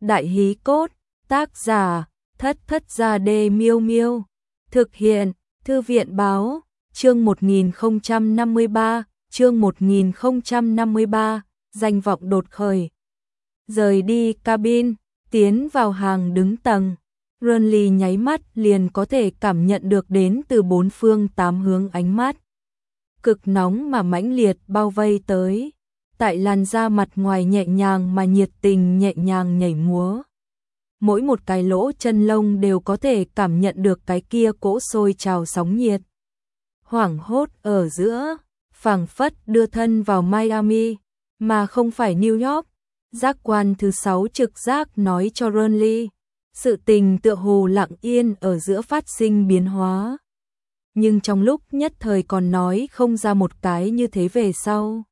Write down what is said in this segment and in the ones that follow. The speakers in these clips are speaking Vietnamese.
Đại hí cốt, tác giả, Thất Thất Gia Đê Miêu Miêu. Thực hiện, Thư viện báo, chương 1053, chương 1053, danh vọng đột khởi. Rời đi cabin, tiến vào hàng đứng tầng. Renly nháy mắt liền có thể cảm nhận được đến từ bốn phương tám hướng ánh mắt cực nóng mà mãnh liệt bao vây tới. Tại làn da mặt ngoài nhẹ nhàng mà nhiệt tình nhẹ nhàng nhảy múa. Mỗi một cái lỗ chân lông đều có thể cảm nhận được cái kia cỗ sôi trào sóng nhiệt. Hoảng hốt ở giữa, phảng phất đưa thân vào Miami, mà không phải New York. Giác quan thứ 6 trực giác nói cho Renly, sự tình tựa hồ lặng yên ở giữa phát sinh biến hóa. Nhưng trong lúc nhất thời còn nói không ra một cái như thế về sau.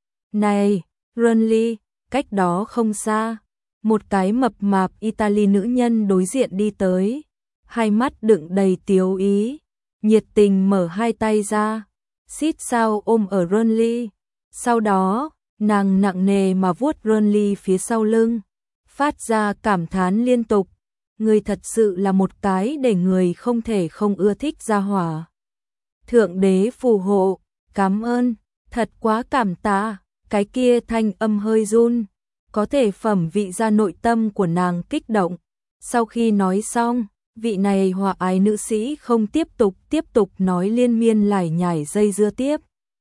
Này, Renly, cách đó không xa, một cái mập mạp Italy nữ nhân đối diện đi tới, hai mắt đựng đầy tiếu ý, nhiệt tình mở hai tay ra, xít sao ôm ở Renly. Sau đó, nàng nặng nề mà vuốt Renly phía sau lưng, phát ra cảm thán liên tục. Người thật sự là một cái để người không thể không ưa thích gia hỏa. Thượng đế phù hộ, cảm ơn, thật quá cảm tạ. Cái kia thanh âm hơi run, có thể phẩm vị ra nội tâm của nàng kích động. Sau khi nói xong, vị này hòa ái nữ sĩ không tiếp tục nói liên miên lải nhải dây dưa tiếp.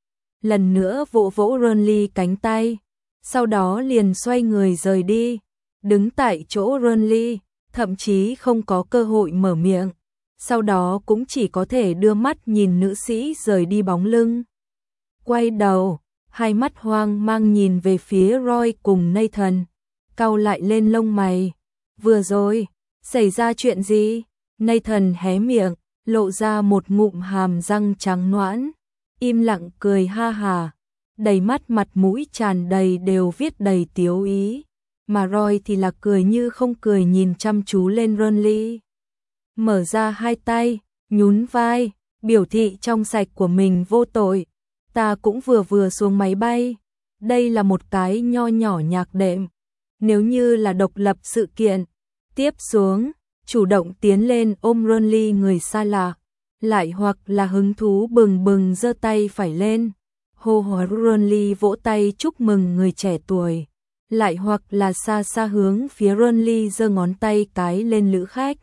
Lần nữa vỗ vỗ Renly cánh tay, sau đó liền xoay người rời đi. Đứng tại chỗ Renly, thậm chí không có cơ hội mở miệng, sau đó cũng chỉ có thể đưa mắt nhìn nữ sĩ rời đi bóng lưng. Quay đầu, hai mắt hoang mang nhìn về phía Roy cùng Nathan, cau lại lên lông mày. Vừa rồi, xảy ra chuyện gì? Nathan hé miệng, lộ ra một ngụm hàm răng trắng nõn, im lặng cười ha hà, đầy mắt mặt mũi tràn đầy đều viết đầy tiếu ý, mà Roy thì là cười như không cười nhìn chăm chú lên Renly. Mở ra hai tay, nhún vai, biểu thị trong sạch của mình vô tội. Ta cũng vừa xuống máy bay, đây là một cái nho nhỏ nhạc đệm. Nếu như là độc lập sự kiện, tiếp xuống, chủ động tiến lên ôm Renly người xa lạ, lại hoặc là hứng thú bừng bừng giơ tay phải lên, hô hoán Renly vỗ tay chúc mừng người trẻ tuổi, lại hoặc là xa xa hướng phía Renly giơ ngón tay cái lên lữ khách.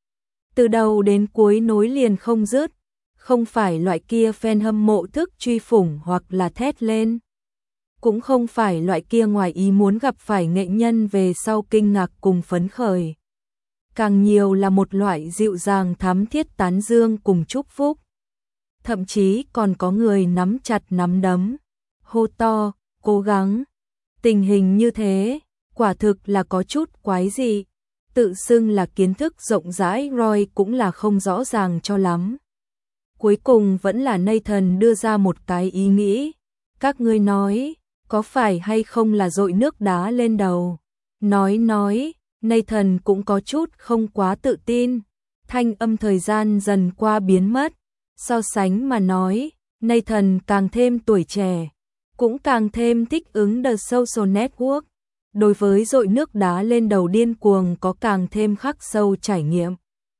Từ đầu đến cuối nối liền không dứt. Không phải loại kia fan hâm mộ thức truy phủng hoặc là thét lên. Cũng không phải loại kia ngoài ý muốn gặp phải nghệ nhân về sau kinh ngạc cùng phấn khởi. Càng nhiều là một loại dịu dàng thắm thiết tán dương cùng chúc phúc. Thậm chí còn có người nắm chặt nắm đấm, hô to, cố gắng. Tình hình như thế, quả thực là có chút quái dị. Tự xưng là kiến thức rộng rãi Roy cũng là không rõ ràng cho lắm. Cuối cùng vẫn là Nathan đưa ra một cái ý nghĩ. Các ngươi nói, có phải hay không là dội nước đá lên đầu? Nói, Nathan cũng có chút không quá tự tin. Thanh âm thời gian dần qua biến mất. So sánh mà nói, Nathan càng thêm tuổi trẻ, cũng càng thêm thích ứng The Social Network. Đối với dội nước đá lên đầu điên cuồng có càng thêm khắc sâu trải nghiệm.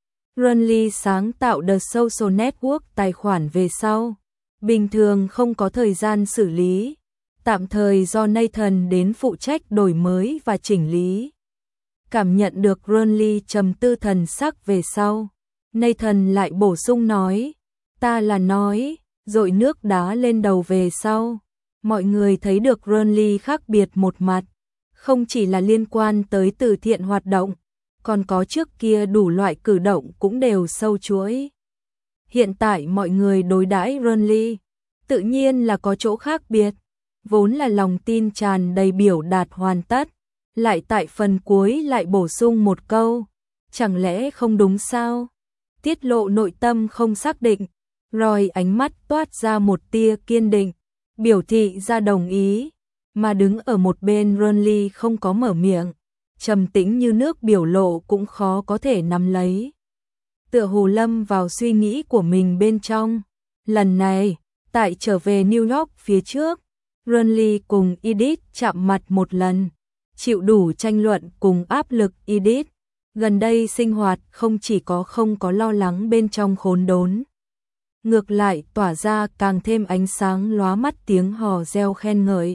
Renly sáng tạo The Social Network tài khoản về sau, bình thường không có thời gian xử lý, tạm thời do Nathan đến phụ trách đổi mới và chỉnh lý. Cảm nhận được Renly trầm tư thần sắc về sau, Nathan lại bổ sung nói, ta là nói, dội nước đá lên đầu về sau, mọi người thấy được Renly khác biệt một mặt, không chỉ là liên quan tới từ thiện hoạt động, còn có trước kia đủ loại cử động cũng đều sâu chuỗi. Hiện tại mọi người đối đãi Renly, tự nhiên là có chỗ khác biệt, vốn là lòng tin tràn đầy biểu đạt hoàn tất, lại tại phần cuối lại bổ sung một câu, chẳng lẽ không đúng sao? Tiết lộ nội tâm không xác định, Roy ánh mắt toát ra một tia kiên định, biểu thị ra đồng ý, mà đứng ở một bên Renly không có mở miệng. Trầm tĩnh như nước biểu lộ cũng khó có thể nắm lấy. Tựa hồ lâm vào suy nghĩ của mình bên trong. Lần này, tại trở về New York phía trước, Renly cùng Edith chạm mặt một lần. chịu đủ tranh luận cùng áp lực Edith. Gần đây sinh hoạt không chỉ không có lo lắng bên trong khốn đốn. Ngược lại tỏa ra càng thêm ánh sáng lóa mắt tiếng hò reo khen ngợi.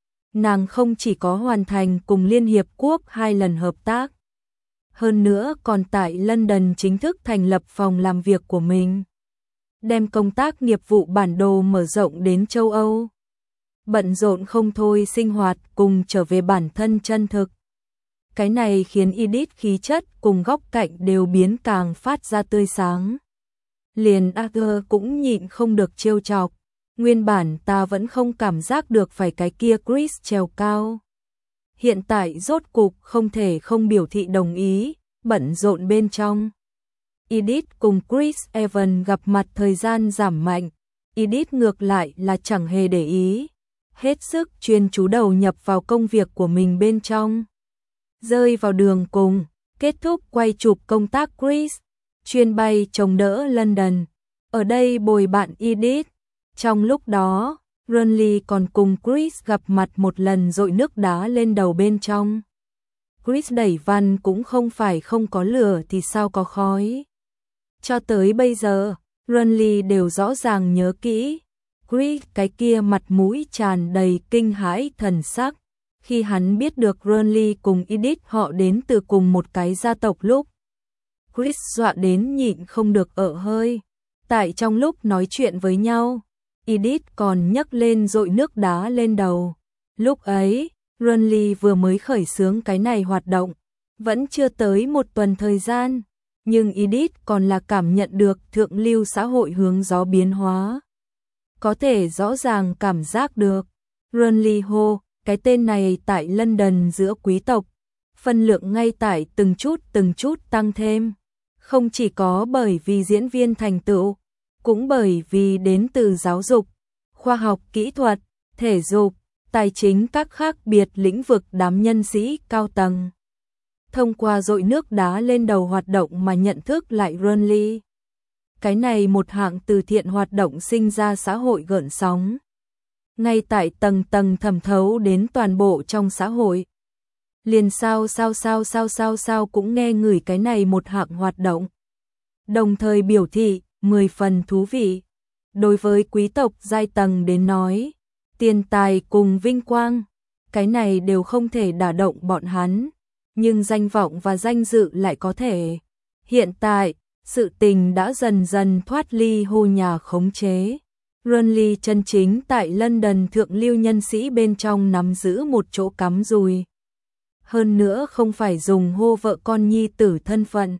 Nàng không chỉ có hoàn thành cùng Liên Hiệp Quốc 2 lần hợp tác. Hơn nữa còn tại London chính thức thành lập phòng làm việc của mình. Đem công tác nghiệp vụ bản đồ mở rộng đến châu Âu. Bận rộn không thôi sinh hoạt cùng trở về bản thân chân thực. Cái này khiến Edith khí chất cùng góc cạnh đều biến càng phát ra tươi sáng. Liền Arthur cũng nhịn không được trêu chọc. Nguyên bản ta vẫn không cảm giác được phải cái kia Chris trèo cao. Hiện tại rốt cục không thể không biểu thị đồng ý, bận rộn bên trong. Edith cùng Chris Evans gặp mặt thời gian giảm mạnh. Edith ngược lại là chẳng hề để ý. Hết sức chuyên chú đầu nhập vào công việc của mình bên trong. Rơi vào đường cùng, kết thúc quay chụp công tác Chris. Chuyên bay chống đỡ London. Ở đây bồi bạn Edith. Trong lúc đó, Renly còn cùng Chris gặp mặt một lần dội nước đá lên đầu bên trong. Chris đẩy văn cũng không phải không có lửa thì sao có khói. Cho tới bây giờ, Renly đều rõ ràng nhớ kỹ. Chris cái kia mặt mũi tràn đầy kinh hãi thần sắc. Khi hắn biết được Renly cùng Edith họ đến từ cùng một cái gia tộc lúc. Chris dọa đến nhịn không được ở hơi. Tại trong lúc nói chuyện với nhau, Edith còn nhấc lên dội nước đá lên đầu. Lúc ấy, Renly vừa mới khởi xướng cái này hoạt động, vẫn chưa tới 1 tuần thời gian, nhưng Edith còn là cảm nhận được thượng lưu xã hội hướng gió biến hóa. Có thể rõ ràng cảm giác được, Renly hô, cái tên này tại London giữa quý tộc, phân lượng ngay tại từng chút tăng thêm. Không chỉ có bởi vì diễn viên thành tựu, cũng bởi vì đến từ giáo dục, khoa học kỹ thuật, thể dục, tài chính các khác biệt lĩnh vực đám nhân sĩ cao tầng. Thông qua dội nước đá lên đầu hoạt động mà nhận thức lại Renly. Cái này một hạng từ thiện hoạt động sinh ra xã hội gợn sóng. Ngay tại tầng thẩm thấu đến toàn bộ trong xã hội. Liền sao cũng nghe ngửi cái này một hạng hoạt động. Đồng thời biểu thị 10 phần thú vị. Đối với quý tộc giai tầng đến nói, tiền tài cùng vinh quang, cái này đều không thể đả động bọn hắn, nhưng danh vọng và danh dự lại có thể. Hiện tại, sự tình đã dần dần thoát ly hô nhà khống chế. Renly chân chính tại London thượng lưu nhân sĩ bên trong nắm giữ một chỗ cắm rùi. Hơn nữa không phải dùng hô vợ con nhi tử thân phận,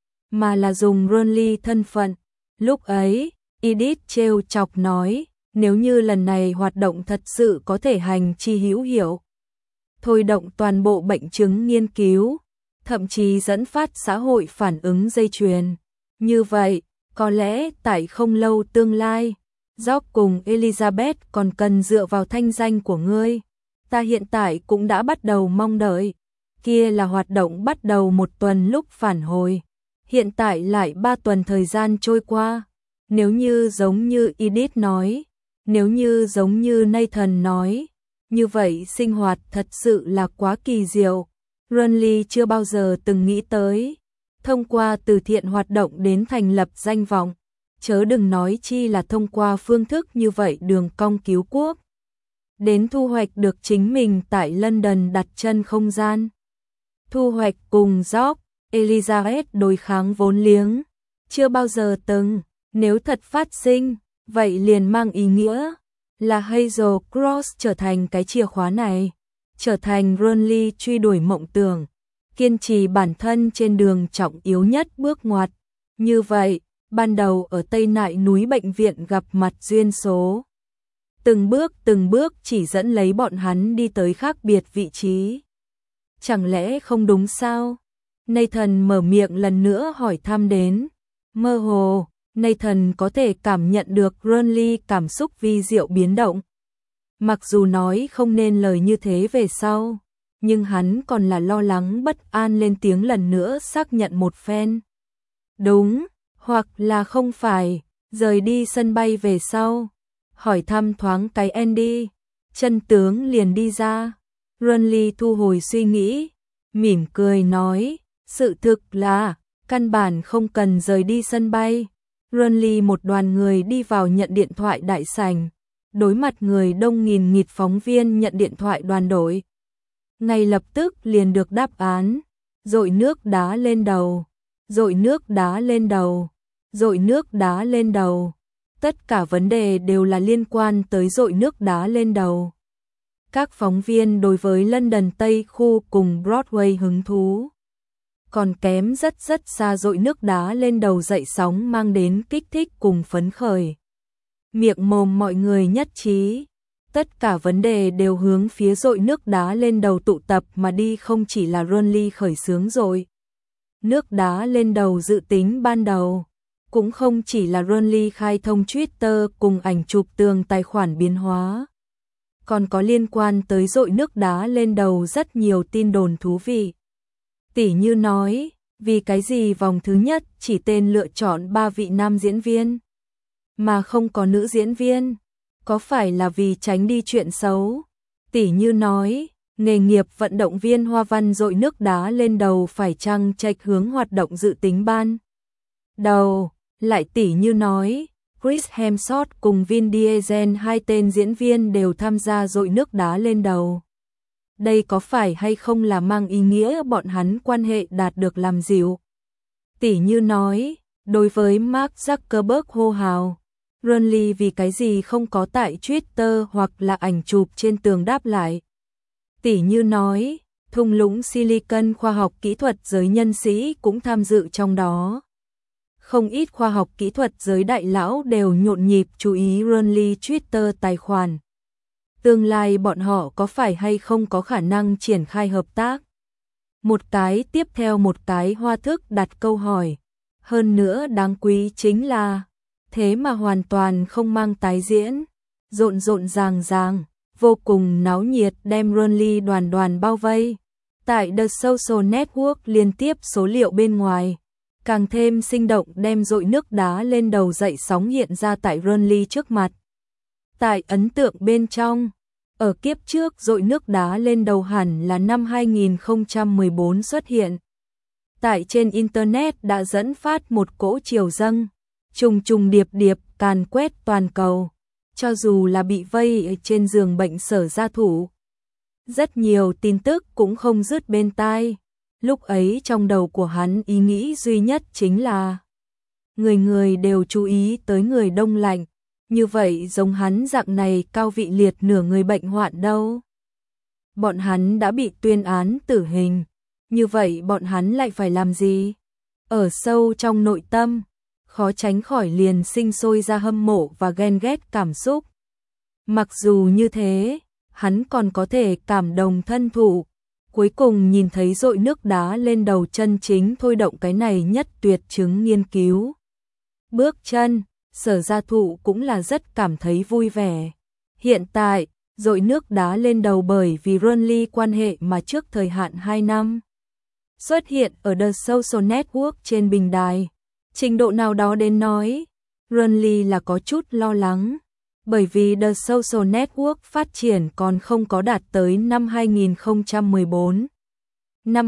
mà là dùng Renly thân phận. Lúc ấy, Edith trêu chọc nói, nếu như lần này hoạt động thật sự có thể hành chi hữu hiệu, thôi động toàn bộ bệnh chứng nghiên cứu, thậm chí dẫn phát xã hội phản ứng dây chuyền. Như vậy, có lẽ tại không lâu tương lai, George cùng Elizabeth còn cần dựa vào thanh danh của ngươi. Ta hiện tại cũng đã bắt đầu mong đợi. Kia là hoạt động bắt đầu 1 tuần lúc phản hồi. Hiện tại lại 3 tuần thời gian trôi qua. Nếu như giống như Edith nói, nếu như giống như Nathan nói, như vậy sinh hoạt thật sự là quá kỳ diệu. Renly chưa bao giờ từng nghĩ tới, thông qua từ thiện hoạt động đến thành lập danh vọng, chớ đừng nói chi là thông qua phương thức như vậy đường cong cứu quốc. Đến thu hoạch được chính mình tại London đặt chân không gian. Thu hoạch cùng George, Elizabeth đối kháng vốn liếng, chưa bao giờ từng. Nếu thật phát sinh, vậy liền mang ý nghĩa là Hazel Cross trở thành cái chìa khóa này, trở thành Renly truy đuổi mộng tưởng, kiên trì bản thân trên đường trọng yếu nhất bước ngoặt. Như vậy, ban đầu ở Tây Nại núi bệnh viện gặp mặt duyên số. Từng bước chỉ dẫn lấy bọn hắn đi tới khác biệt vị trí. Chẳng lẽ không đúng sao? Nathan mở miệng lần nữa hỏi thăm đến. Mơ hồ, Nathan có thể cảm nhận được Renly cảm xúc vi diệu biến động. Mặc dù nói không nên lời như thế về sau, nhưng hắn còn là lo lắng bất an lên tiếng lần nữa xác nhận một phen. Đúng, hoặc là không phải, rời đi sân bay về sau, hỏi thăm thoáng cái Andy, chân tướng liền đi ra. Runly thu hồi suy nghĩ, mỉm cười nói, sự thực là, căn bản không cần rời đi sân bay. Runly một đoàn người đi vào nhận điện thoại đại sảnh, đối mặt người đông nghìn nghịt phóng viên nhận điện thoại đoàn đội. Ngay lập tức liền được đáp án, dội nước đá lên đầu, dội nước đá lên đầu, dội nước đá lên đầu. Tất cả vấn đề đều là liên quan tới dội nước đá lên đầu. Các phóng viên đối với London Tây khu cùng Broadway hứng thú. Còn kém rất xa dội nước đá lên đầu dậy sóng mang đến kích thích cùng phấn khởi. Miệng mồm mọi người nhất trí. Tất cả vấn đề đều hướng phía dội nước đá lên đầu tụ tập mà đi, không chỉ là Runly khởi xướng dội nước đá lên đầu dự tính ban đầu. Cũng không chỉ là Runly khai thông Twitter cùng ảnh chụp tường tài khoản biến hóa. Còn có liên quan tới dội nước đá lên đầu rất nhiều tin đồn thú vị. Tỉ như nói, vì cái gì vòng thứ nhất chỉ tên lựa chọn 3 vị nam diễn viên, mà không có nữ diễn viên, có phải là vì tránh đi chuyện xấu? Tỉ như nói, nghề nghiệp vận động viên Hoa Văn dội nước đá lên đầu phải chăng chệch hướng hoạt động dự tính ban đầu? Lại tỉ như nói, Chris Hemsworth cùng Vin Diesel, hai tên diễn viên đều tham gia dội nước đá lên đầu. Đây có phải hay không là mang ý nghĩa bọn hắn quan hệ đạt được làm dịu? Tỉ như nói, đối với Mark Zuckerberg hô hào, Runly vì cái gì không có tại Twitter hoặc là ảnh chụp trên tường đáp lại? Tỉ như nói, thung lũng Silicon khoa học kỹ thuật giới nhân sĩ cũng tham dự trong đó. Không ít khoa học kỹ thuật giới đại lão đều nhộn nhịp chú ý Runly Twitter tài khoản. Tương lai bọn họ có phải hay không có khả năng triển khai hợp tác? Một cái tiếp theo một cái Hoa Thức đặt câu hỏi. Hơn nữa đáng quý chính là, thế mà hoàn toàn không mang tái diễn. Rộn ràng, vô cùng náo nhiệt đem Runly đoàn bao vây. Tại The Social Network liên tiếp số liệu bên ngoài. Càng thêm sinh động đem dội nước đá lên đầu dậy sóng hiện ra tại Runly trước mặt. Tại ấn tượng bên trong, ở kiếp trước dội nước đá lên đầu hẳn là năm 2014 xuất hiện. Tại trên Internet đã dẫn phát một cỗ triều dâng, trùng điệp càn quét toàn cầu, cho dù là bị vây trên giường bệnh sở gia thủ. Rất nhiều tin tức cũng không dứt bên tai. Lúc ấy trong đầu của hắn ý nghĩ duy nhất chính là người đều chú ý tới người đông lạnh, như vậy giống hắn dạng này cao vị liệt nửa người bệnh hoạn đâu. Bọn hắn đã bị tuyên án tử hình, như vậy bọn hắn lại phải làm gì? Ở sâu trong nội tâm, khó tránh khỏi liền sinh sôi ra hâm mộ và ghen ghét cảm xúc. Mặc dù như thế, hắn còn có thể cảm đồng thân thụ. Cuối cùng nhìn thấy dội nước đá lên đầu chân chính thôi động cái này nhất tuyệt chứng nghiên cứu. Bước chân, Sở Gia Thụ cũng là rất cảm thấy vui vẻ. Hiện tại, dội nước đá lên đầu bởi vì Runly quan hệ mà trước thời hạn 2 năm. Xuất hiện ở The Social Network trên bình đài. Trình độ nào đó đến nói, Runly là có chút lo lắng. Bởi vì The Social Network phát triển còn không có đạt tới năm 2014. Năm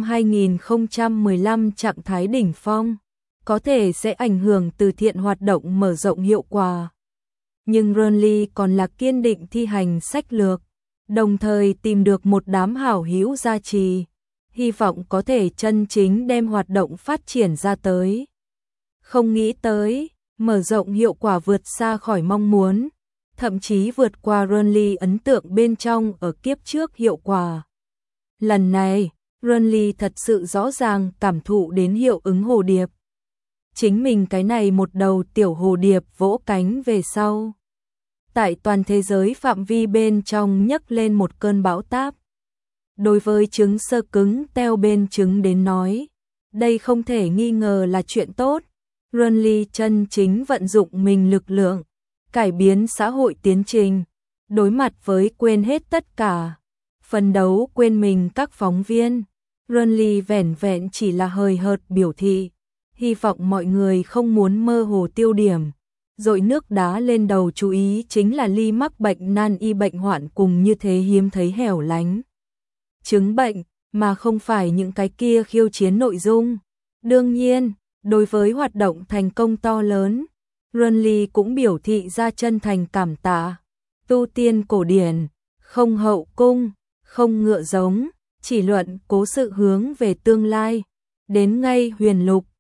2015 trạng thái đỉnh phong, có thể sẽ ảnh hưởng từ thiện hoạt động mở rộng hiệu quả. Nhưng Runly còn là kiên định thi hành sách lược, đồng thời tìm được một đám hảo hữu gia trì, hy vọng có thể chân chính đem hoạt động phát triển ra tới. Không nghĩ tới, mở rộng hiệu quả vượt xa khỏi mong muốn. Thậm chí vượt qua Runly ấn tượng bên trong ở kiếp trước hiệu quả. Lần này, Runly thật sự rõ ràng cảm thụ đến hiệu ứng hồ điệp. Chính mình cái này một đầu tiểu hồ điệp vỗ cánh về sau. Tại toàn thế giới phạm vi bên trong nhấc lên một cơn bão táp. Đối với trứng sơ cứng teo bên trứng đến nói, đây không thể nghi ngờ là chuyện tốt. Runly chân chính vận dụng mình lực lượng, cải biến xã hội tiến trình, đối mặt với quên hết tất cả, phấn đấu quên mình các phóng viên. Runly vẻn vẹn chỉ là hời hợt biểu thị, hy vọng mọi người không muốn mơ hồ tiêu điểm. Dội nước đá lên đầu chú ý chính là Ly mắc bệnh nan y bệnh hoạn cùng như thế hiếm thấy hẻo lánh. chứng bệnh, mà không phải những cái kia khiêu chiến nội dung. Đương nhiên, đối với hoạt động thành công to lớn, Runly cũng biểu thị ra chân thành cảm tạ. Tu tiên cổ điển, không hậu cung, không ngựa giống, chỉ luận cố sự hướng về tương lai. Đến ngay huyền lục,